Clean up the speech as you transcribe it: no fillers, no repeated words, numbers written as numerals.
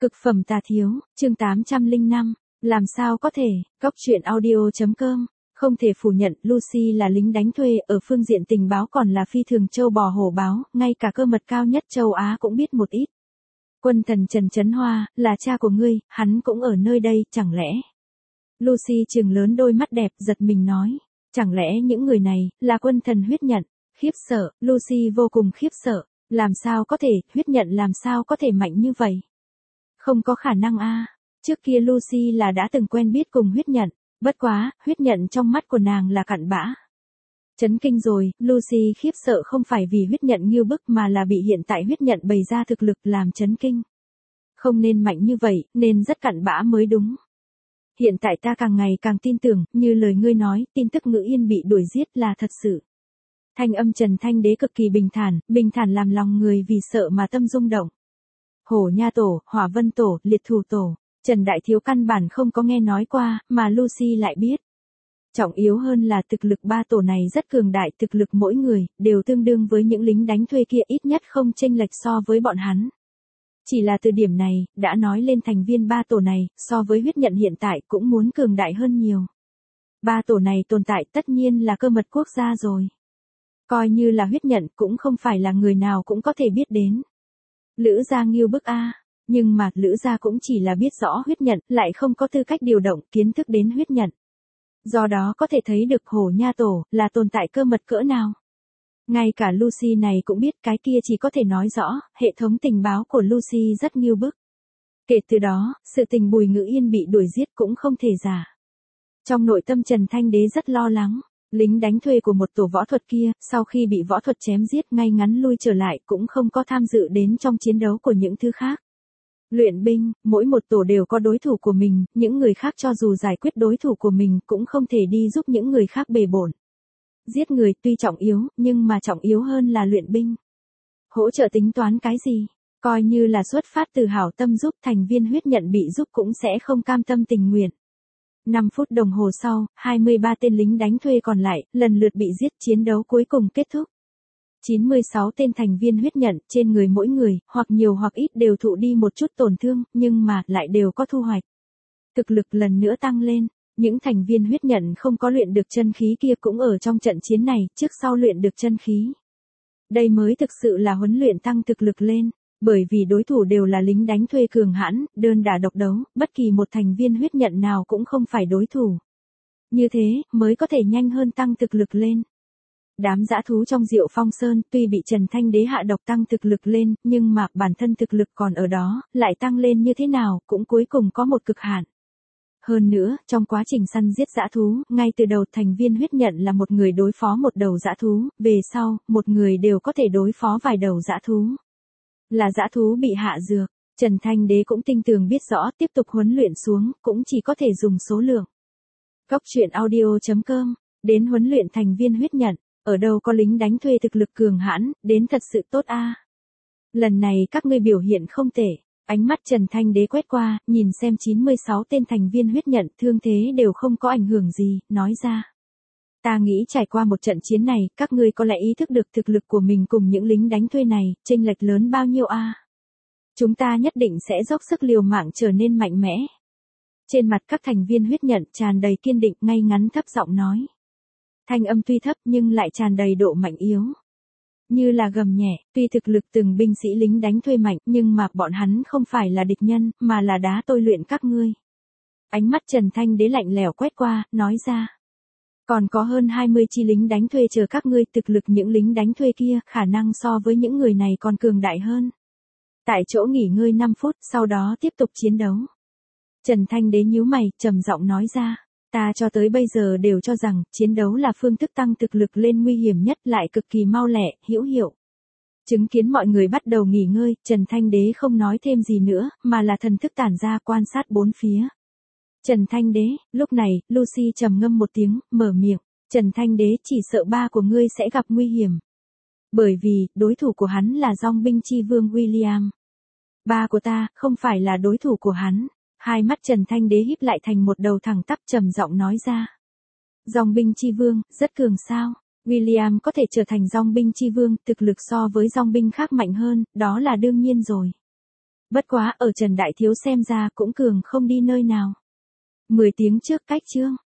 Cực phẩm tà thiếu, chương 805, làm sao có thể, Góc truyện audio.com, không thể phủ nhận Lucy là lính đánh thuê ở phương diện tình báo còn là phi thường châu bò hổ báo, ngay cả cơ mật cao nhất châu Á cũng biết một ít. Quân thần Trần Chấn Hoa, là cha của ngươi, hắn cũng ở nơi đây, chẳng lẽ? Lucy trừng lớn đôi mắt đẹp, giật mình nói, chẳng lẽ những người này, là quân thần huyết nhận? Khiếp sợ, Lucy vô cùng khiếp sợ, làm sao có thể, huyết nhận làm sao có thể mạnh như vậy? Không có khả năng a. Trước kia Lucy là đã từng quen biết cùng huyết nhận, bất quá, huyết nhận trong mắt của nàng là cặn bã. Chấn kinh rồi, Lucy khiếp sợ không phải vì huyết nhận nghiêu bức mà là bị hiện tại huyết nhận bày ra thực lực làm chấn kinh. Không nên mạnh như vậy, nên rất cặn bã mới đúng. Hiện tại ta càng ngày càng tin tưởng, như lời ngươi nói, tin tức Ngữ Yên bị đuổi giết là thật sự. Thanh âm Trần Thanh Đế cực kỳ bình thản làm lòng người vì sợ mà tâm rung động. Hổ Nha Tổ, Hỏa Vân Tổ, Liệt Thù Tổ, Trần Đại Thiếu căn bản không có nghe nói qua, mà Lucy lại biết. Trọng yếu hơn là thực lực ba tổ này rất cường đại, thực lực mỗi người, đều tương đương với những lính đánh thuê kia, ít nhất không chênh lệch so với bọn hắn. Chỉ là từ điểm này, đã nói lên thành viên ba tổ này, so với huyết nhận hiện tại cũng muốn cường đại hơn nhiều. Ba tổ này tồn tại tất nhiên là cơ mật quốc gia rồi. Coi như là huyết nhận cũng không phải là người nào cũng có thể biết đến. Lữ gia nghiêu bức a, nhưng mà Lữ gia cũng chỉ là biết rõ huyết nhận, lại không có tư cách điều động kiến thức đến huyết nhận. Do đó có thể thấy được Hổ Nha Tổ là tồn tại cơ mật cỡ nào. Ngay cả Lucy này cũng biết cái kia chỉ có thể nói rõ, hệ thống tình báo của Lucy rất nghiêu bức. Kể từ đó, sự tình Bùi Ngữ Yên bị đuổi giết cũng không thể giả. Trong nội tâm Trần Thanh Đế rất lo lắng. Lính đánh thuê của một tổ võ thuật kia, sau khi bị võ thuật chém giết ngay ngắn lui trở lại cũng không có tham dự đến trong chiến đấu của những thứ khác. Luyện binh, mỗi một tổ đều có đối thủ của mình, những người khác cho dù giải quyết đối thủ của mình cũng không thể đi giúp những người khác bề bộn. Giết người tuy trọng yếu, nhưng mà trọng yếu hơn là luyện binh. Hỗ trợ tính toán cái gì? Coi như là xuất phát từ hảo tâm giúp, thành viên huyết nhận bị giúp cũng sẽ không cam tâm tình nguyện. 5 phút đồng hồ sau, 23 tên lính đánh thuê còn lại, lần lượt bị giết, chiến đấu cuối cùng kết thúc. 96 tên thành viên huyết nhận, trên người mỗi người, hoặc nhiều hoặc ít đều thụ đi một chút tổn thương, nhưng mà, lại đều có thu hoạch. Thực lực lần nữa tăng lên, những thành viên huyết nhận không có luyện được chân khí kia cũng ở trong trận chiến này, trước sau luyện được chân khí. Đây mới thực sự là huấn luyện tăng thực lực lên. Bởi vì đối thủ đều là lính đánh thuê cường hãn, đơn đả độc đấu, bất kỳ một thành viên huyết nhận nào cũng không phải đối thủ. Như thế, mới có thể nhanh hơn tăng thực lực lên. Đám dã thú trong Diệu Phong Sơn tuy bị Trần Thanh Đế hạ độc tăng thực lực lên, nhưng mà bản thân thực lực còn ở đó, lại tăng lên như thế nào, cũng cuối cùng có một cực hạn. Hơn nữa, trong quá trình săn giết dã thú, ngay từ đầu thành viên huyết nhận là một người đối phó một đầu dã thú, về sau, một người đều có thể đối phó vài đầu dã thú. Là dã thú bị hạ dược, Trần Thanh Đế cũng tinh tường biết rõ, tiếp tục huấn luyện xuống, cũng chỉ có thể dùng số lượng. Góc truyện audio.com, đến huấn luyện thành viên huyết nhận, ở đâu có lính đánh thuê thực lực cường hãn, đến thật sự tốt a. Lần này các ngươi biểu hiện không tệ, ánh mắt Trần Thanh Đế quét qua, nhìn xem 96 tên thành viên huyết nhận, thương thế đều không có ảnh hưởng gì, nói ra. Ta nghĩ trải qua một trận chiến này, các ngươi có lẽ ý thức được thực lực của mình cùng những lính đánh thuê này, chênh lệch lớn bao nhiêu a. Chúng ta nhất định sẽ dốc sức liều mạng trở nên mạnh mẽ. Trên mặt các thành viên huyết nhận tràn đầy kiên định, ngay ngắn thấp giọng nói. Thanh âm tuy thấp nhưng lại tràn đầy độ mạnh yếu. Như là gầm nhẹ, tuy thực lực từng binh sĩ lính đánh thuê mạnh, nhưng mà bọn hắn không phải là địch nhân, mà là đá tôi luyện các ngươi. Ánh mắt Trần Thanh Đế lạnh lẽo quét qua, nói ra. Còn có hơn 20 chi lính đánh thuê chờ các ngươi, thực lực những lính đánh thuê kia, khả năng so với những người này còn cường đại hơn. Tại chỗ nghỉ ngơi 5 phút, sau đó tiếp tục chiến đấu. Trần Thanh Đế nhíu mày, trầm giọng nói ra, ta cho tới bây giờ đều cho rằng, chiến đấu là phương thức tăng thực lực lên nguy hiểm nhất, lại cực kỳ mau lẹ, hữu hiệu. Chứng kiến mọi người bắt đầu nghỉ ngơi, Trần Thanh Đế không nói thêm gì nữa, mà là thần thức tản ra quan sát bốn phía. Trần Thanh Đế, lúc này, Lucy trầm ngâm một tiếng, mở miệng, Trần Thanh Đế chỉ sợ ba của ngươi sẽ gặp nguy hiểm. Bởi vì, đối thủ của hắn là dòng binh chi vương William. Ba của ta, không phải là đối thủ của hắn. Hai mắt Trần Thanh Đế híp lại thành một đầu thẳng tắp, trầm giọng nói ra. Dòng binh chi vương, rất cường sao? William có thể trở thành dòng binh chi vương, thực lực so với dòng binh khác mạnh hơn, đó là đương nhiên rồi. Bất quá ở Trần Đại Thiếu xem ra cũng cường không đi nơi nào. 10 tiếng trước cách chương.